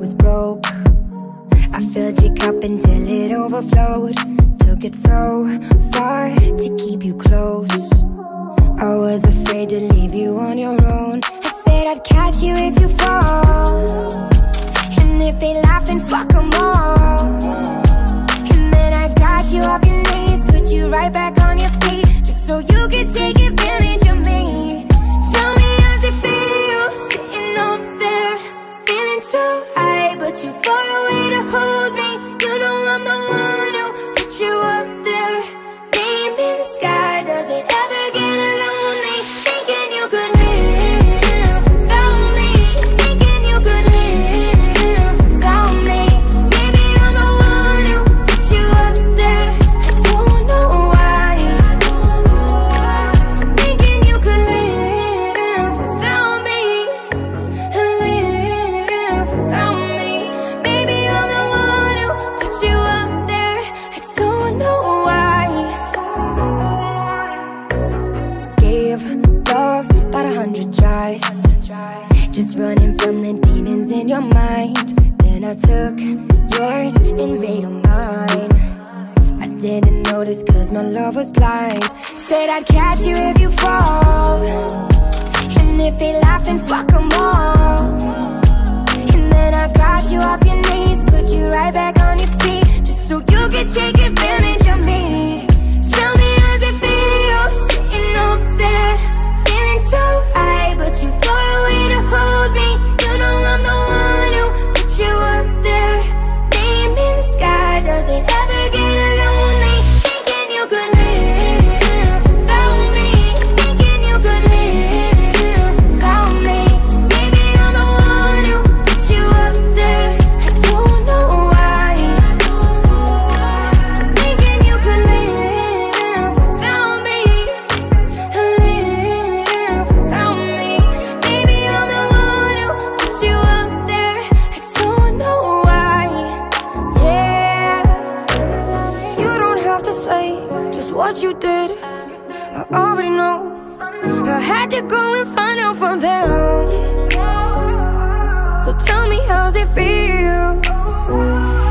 was broke. I filled your cup until it overflowed. Took it so far to keep you close. I was afraid to leave you on your own. I said I'd catch you if you fall, and if they laugh then fuck them all. And then I got you off your knees, put you right back on your feet, just so you could take advantage of me. Tell me how's it feel, sitting up there, feeling so high, but too far away to hold me. You know I'm the one who put you up there, name in the sky. Does it ever get lonely, thinking you could live without me, thinking you could live without me? Baby, I'm the one who put you up there. I don't know why, thinking you could live without me, live without me. Baby, I'm the one who put you up there. I don't know why. Gave love about 100 tries, just running from the demons in your mind. Then I took yours and made them mine. I didn't notice cause my love was blind. Said I'd catch you if you fall, and if they laugh then fuck them all. And then I got you off your knees, put you right back on your feet, just so you could take advantage of me. Tell me how's it feel, sitting up there, feeling so high, but too far away to hold me. You know I'm the one who put you up there, name in the sky. Does it ever get lonely, thinking you could live without me, thinking you could live without me? Baby, I'm the one who put you up there. I don't know why, thinking you could live without me, live without me. Baby, I'm the one who put you up there. I don't know why. Yeah, you don't have to say just what you did, I already know. I had to go and find out from them. So tell me how's it feel,